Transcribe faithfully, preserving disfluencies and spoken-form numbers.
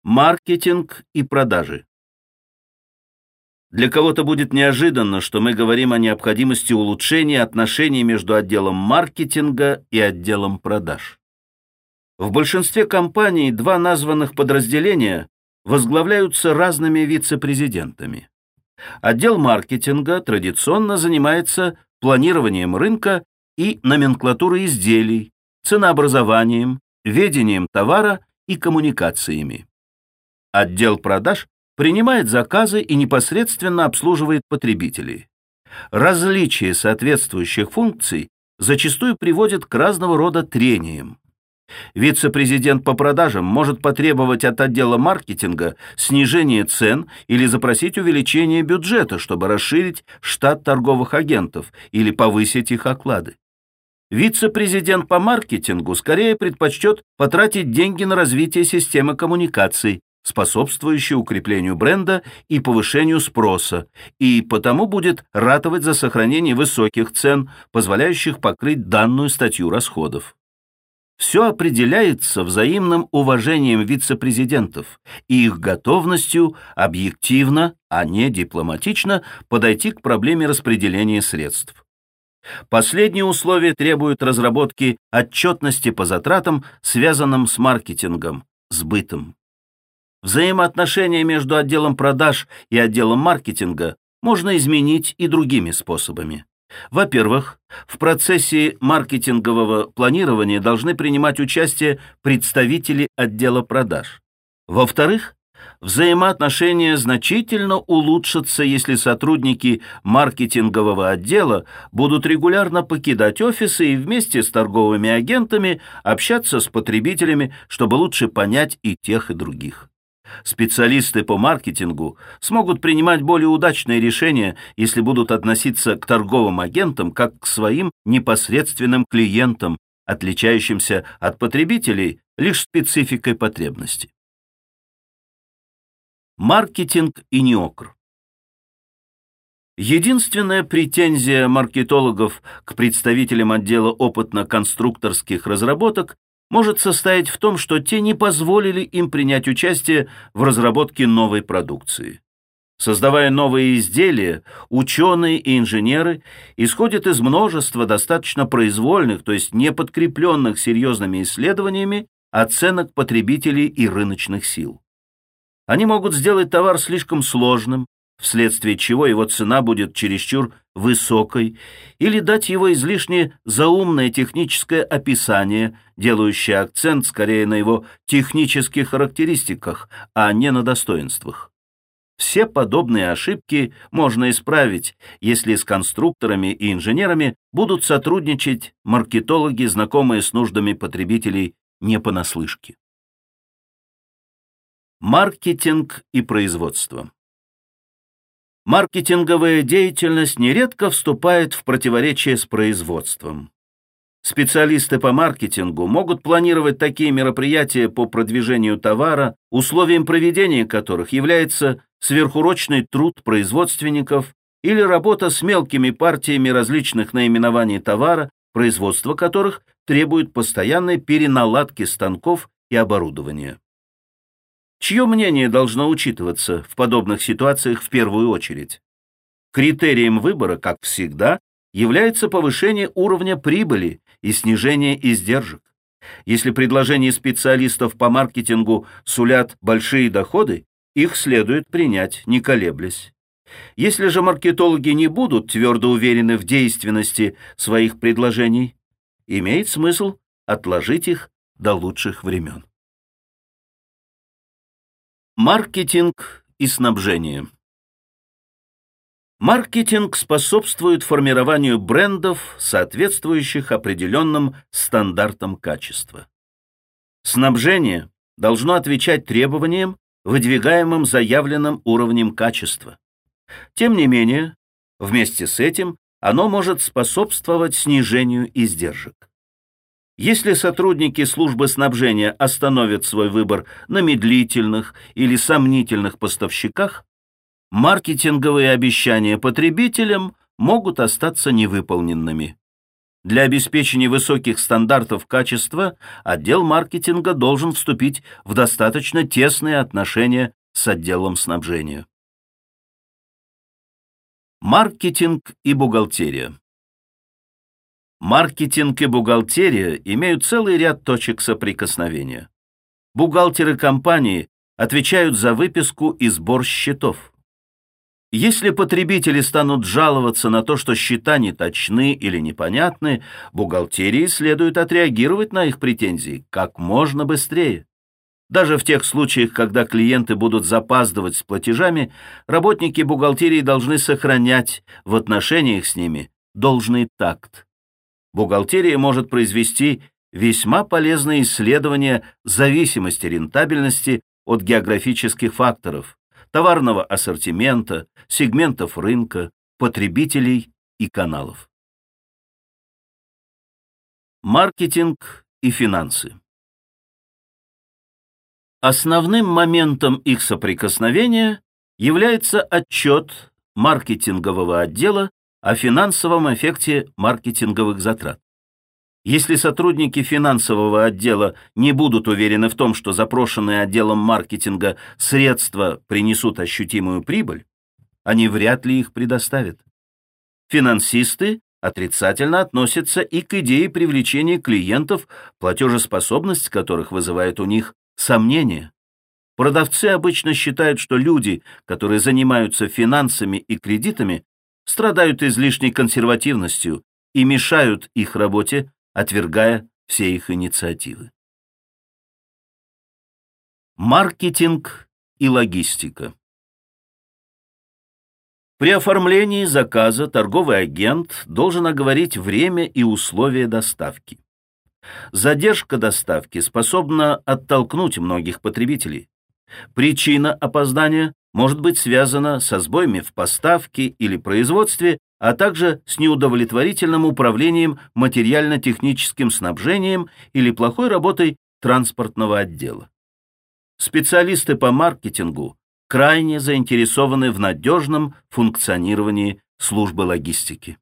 Маркетинг и продажи. Для кого-то будет неожиданно, что мы говорим о необходимости улучшения отношений между отделом маркетинга и отделом продаж. В большинстве компаний два названных подразделения возглавляются разными вице-президентами. Отдел маркетинга традиционно занимается планированием рынка и номенклатурой изделий, ценообразованием, ведением товара и коммуникациями. Отдел продаж принимает заказы и непосредственно обслуживает потребителей. Различие соответствующих функций зачастую приводит к разного рода трениям. Вице-президент по продажам может потребовать от отдела маркетинга снижения цен или запросить увеличение бюджета, чтобы расширить штат торговых агентов или повысить их оклады. Вице-президент по маркетингу скорее предпочтет потратить деньги на развитие системы коммуникаций, способствующей укреплению бренда и повышению спроса, и потому будет ратовать за сохранение высоких цен, позволяющих покрыть данную статью расходов. Все определяется взаимным уважением вице-президентов и их готовностью объективно, а не дипломатично, подойти к проблеме распределения средств. Последние условия требуют разработки отчетности по затратам, связанным с маркетингом, сбытом. Взаимоотношения между отделом продаж и отделом маркетинга можно изменить и другими способами. Во-первых, в процессе маркетингового планирования должны принимать участие представители отдела продаж. Во-вторых, взаимоотношения значительно улучшатся, если сотрудники маркетингового отдела будут регулярно покидать офисы и вместе с торговыми агентами общаться с потребителями, чтобы лучше понять и тех, и других. Специалисты по маркетингу смогут принимать более удачные решения, если будут относиться к торговым агентам как к своим непосредственным клиентам, отличающимся от потребителей лишь спецификой потребности. Маркетинг и неокр. Единственная претензия маркетологов к представителям отдела опытно-конструкторских разработок может состоять в том, что те не позволили им принять участие в разработке новой продукции. Создавая новые изделия, ученые и инженеры исходят из множества достаточно произвольных, то есть не подкрепленных серьезными исследованиями, оценок потребителей и рыночных сил. Они могут сделать товар слишком сложным, вследствие чего его цена будет чересчур высокой, или дать его излишне заумное техническое описание, делающее акцент скорее на его технических характеристиках, а не на достоинствах. Все подобные ошибки можно исправить, если с конструкторами и инженерами будут сотрудничать маркетологи, знакомые с нуждами потребителей не понаслышке. Маркетинг и производство. Маркетинговая деятельность нередко вступает в противоречие с производством. Специалисты по маркетингу могут планировать такие мероприятия по продвижению товара, условием проведения которых является сверхурочный труд производственников или работа с мелкими партиями различных наименований товара, производство которых требует постоянной переналадки станков и оборудования. Чье мнение должно учитываться в подобных ситуациях в первую очередь? Критерием выбора, как всегда, является повышение уровня прибыли и снижение издержек. Если предложения специалистов по маркетингу сулят большие доходы, их следует принять, не колеблясь. Если же маркетологи не будут твердо уверены в действенности своих предложений, имеет смысл отложить их до лучших времен. Маркетинг и снабжение. Маркетинг способствует формированию брендов, соответствующих определенным стандартам качества. Снабжение должно отвечать требованиям, выдвигаемым заявленным уровнем качества. Тем не менее, вместе с этим оно может способствовать снижению издержек. Если сотрудники службы снабжения остановят свой выбор на медлительных или сомнительных поставщиках, маркетинговые обещания потребителям могут остаться невыполненными. Для обеспечения высоких стандартов качества отдел маркетинга должен вступить в достаточно тесные отношения с отделом снабжения. Маркетинг и бухгалтерия. Маркетинг и бухгалтерия имеют целый ряд точек соприкосновения. Бухгалтеры компании отвечают за выписку и сбор счетов. Если потребители станут жаловаться на то, что счета не точны или непонятны, бухгалтерии следует отреагировать на их претензии как можно быстрее. Даже в тех случаях, когда клиенты будут запаздывать с платежами, работники бухгалтерии должны сохранять в отношениях с ними должный такт. Бухгалтерия может произвести весьма полезные исследования зависимости рентабельности от географических факторов, товарного ассортимента, сегментов рынка, потребителей и каналов. Маркетинг и финансы. Основным моментом их соприкосновения является отчет маркетингового отдела о финансовом эффекте маркетинговых затрат. Если сотрудники финансового отдела не будут уверены в том, что запрошенные отделом маркетинга средства принесут ощутимую прибыль, они вряд ли их предоставят. Финансисты отрицательно относятся и к идее привлечения клиентов, платежеспособность которых вызывает у них сомнения. Продавцы обычно считают, что люди, которые занимаются финансами и кредитами, страдают излишней консервативностью и мешают их работе, отвергая все их инициативы. Маркетинг и логистика. При оформлении заказа торговый агент должен оговорить время и условия доставки. Задержка доставки способна оттолкнуть многих потребителей. Причина опоздания может быть связана со сбоями в поставке или производстве, а также с неудовлетворительным управлением материально-техническим снабжением или плохой работой транспортного отдела. Специалисты по маркетингу крайне заинтересованы в надежном функционировании службы логистики.